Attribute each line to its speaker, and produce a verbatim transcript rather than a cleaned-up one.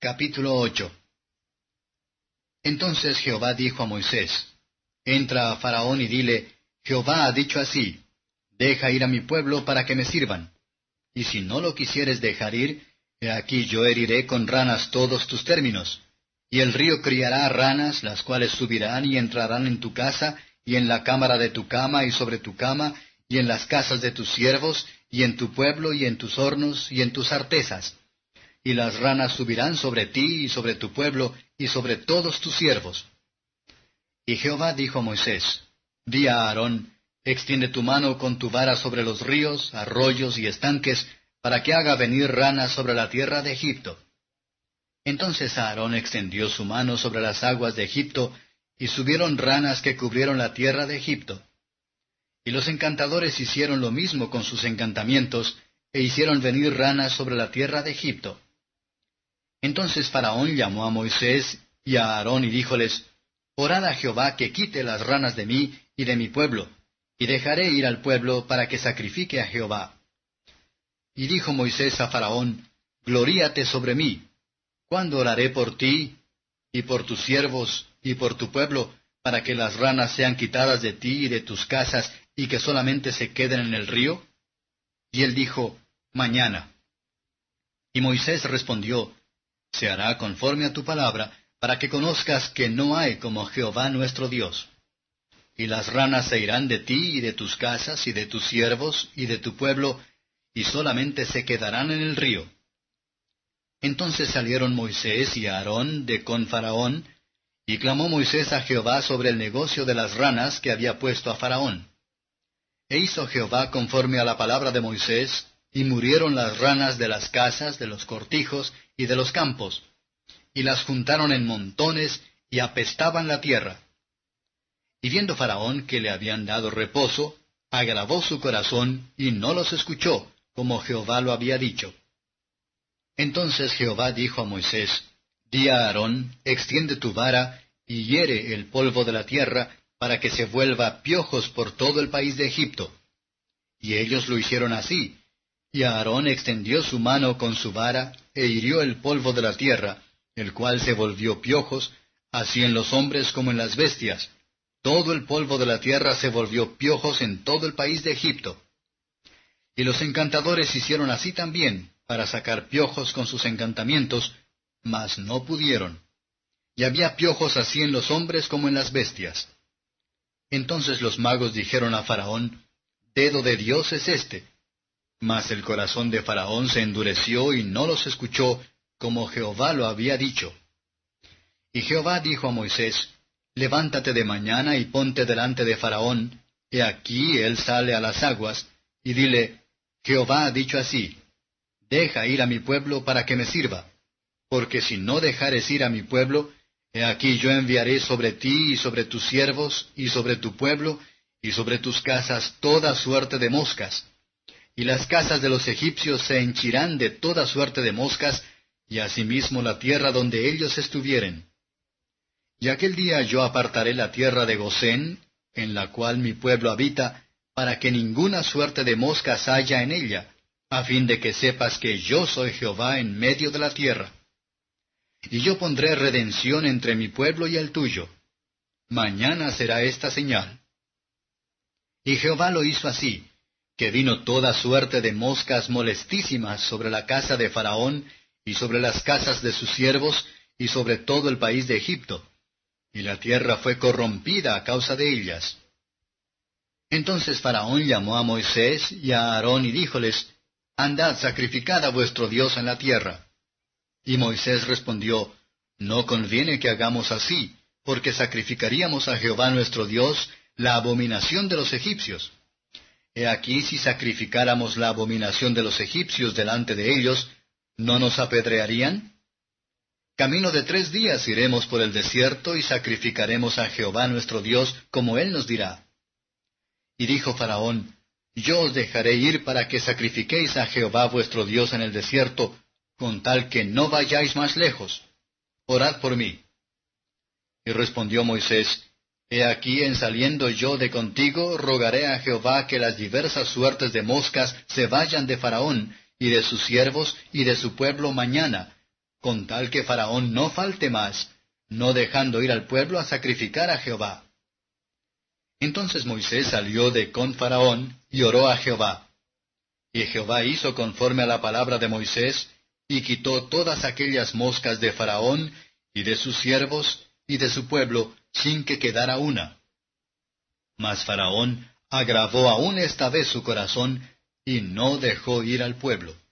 Speaker 1: Capítulo ocho. Entonces Jehová dijo a Moisés, Entra a Faraón y dile, Jehová ha dicho así, Deja ir a mi pueblo para que me sirvan. Y si no lo quisieres dejar ir, he aquí yo heriré con ranas todos tus términos. Y el río criará ranas, las cuales subirán y entrarán en tu casa, y en la cámara de tu cama, y sobre tu cama, y en las casas de tus siervos, y en tu pueblo, y en tus hornos, y en tus artesas. Y las ranas subirán sobre ti, y sobre tu pueblo, y sobre todos tus siervos. Y Jehová dijo a Moisés, Di a Aarón, extiende tu mano con tu vara sobre los ríos, arroyos y estanques, para que haga venir ranas sobre la tierra de Egipto. Entonces Aarón extendió su mano sobre las aguas de Egipto, y subieron ranas que cubrieron la tierra de Egipto. Y los encantadores hicieron lo mismo con sus encantamientos, e hicieron venir ranas sobre la tierra de Egipto. Entonces Faraón llamó a Moisés y a Aarón y díjoles, Orad a Jehová que quite las ranas de mí y de mi pueblo, y dejaré ir al pueblo para que sacrifique a Jehová. Y dijo Moisés a Faraón, Gloríate sobre mí. ¿Cuándo oraré por ti, y por tus siervos, y por tu pueblo, para que las ranas sean quitadas de ti y de tus casas, y que solamente se queden en el río? Y él dijo, Mañana. Y Moisés respondió, Se hará conforme a tu palabra, para que conozcas que no hay como Jehová nuestro Dios. Y las ranas se irán de ti y de tus casas, y de tus siervos, y de tu pueblo, y solamente se quedarán en el río. Entonces salieron Moisés y Aarón de con Faraón, y clamó Moisés a Jehová sobre el negocio de las ranas que había puesto a Faraón. E hizo Jehová conforme a la palabra de Moisés, y murieron las ranas de las casas, de los cortijos y de los campos, y las juntaron en montones, y apestaban la tierra. Y viendo Faraón que le habían dado reposo, agravó su corazón, y no los escuchó, como Jehová lo había dicho. Entonces Jehová dijo a Moisés, Di a Aarón, extiende tu vara, y hiere el polvo de la tierra, para que se vuelva piojos por todo el país de Egipto. Y ellos lo hicieron así, y Aarón extendió su mano con su vara, e hirió el polvo de la tierra, el cual se volvió piojos, así en los hombres como en las bestias. Todo el polvo de la tierra se volvió piojos en todo el país de Egipto. Y los encantadores hicieron así también, para sacar piojos con sus encantamientos, mas no pudieron. Y había piojos así en los hombres como en las bestias. Entonces los magos dijeron a Faraón, Dedo de Dios es este. Mas el corazón de Faraón se endureció y no los escuchó, como Jehová lo había dicho. Y Jehová dijo a Moisés, Levántate de mañana y ponte delante de Faraón, he aquí él sale a las aguas, y dile, Jehová ha dicho así, Deja ir a mi pueblo para que me sirva, porque si no dejares ir a mi pueblo, he aquí yo enviaré sobre ti y sobre tus siervos, y sobre tu pueblo, y sobre tus casas toda suerte de moscas. Y las casas de los egipcios se henchirán de toda suerte de moscas, y asimismo la tierra donde ellos estuvieren. Y aquel día yo apartaré la tierra de Gosén, en la cual mi pueblo habita, para que ninguna suerte de moscas haya en ella, a fin de que sepas que yo soy Jehová en medio de la tierra. Y yo pondré redención entre mi pueblo y el tuyo. Mañana será esta señal. Y Jehová lo hizo así, que vino toda suerte de moscas molestísimas sobre la casa de Faraón, y sobre las casas de sus siervos, y sobre todo el país de Egipto, y la tierra fue corrompida a causa de ellas. Entonces Faraón llamó a Moisés y a Aarón y díjoles, Andad, sacrificad a vuestro Dios en la tierra. Y Moisés respondió, No conviene que hagamos así, porque sacrificaríamos a Jehová nuestro Dios la abominación de los egipcios. He aquí si sacrificáramos la abominación de los egipcios delante de ellos, ¿no nos apedrearían? Camino de tres días iremos por el desierto y sacrificaremos a Jehová nuestro Dios como él nos dirá. Y dijo Faraón, Yo os dejaré ir para que sacrifiquéis a Jehová vuestro Dios en el desierto, con tal que no vayáis más lejos. Orad por mí. Y respondió Moisés, He aquí en saliendo yo de contigo, rogaré a Jehová que las diversas suertes de moscas se vayan de Faraón, y de sus siervos, y de su pueblo mañana, con tal que Faraón no falte más, no dejando ir al pueblo a sacrificar a Jehová. Entonces Moisés salió de con Faraón y oró a Jehová. Y Jehová hizo conforme a la palabra de Moisés, y quitó todas aquellas moscas de Faraón, y de sus siervos, y de su pueblo, sin que quedara una. Mas Faraón agravó aún esta vez su corazón, y no dejó ir al pueblo.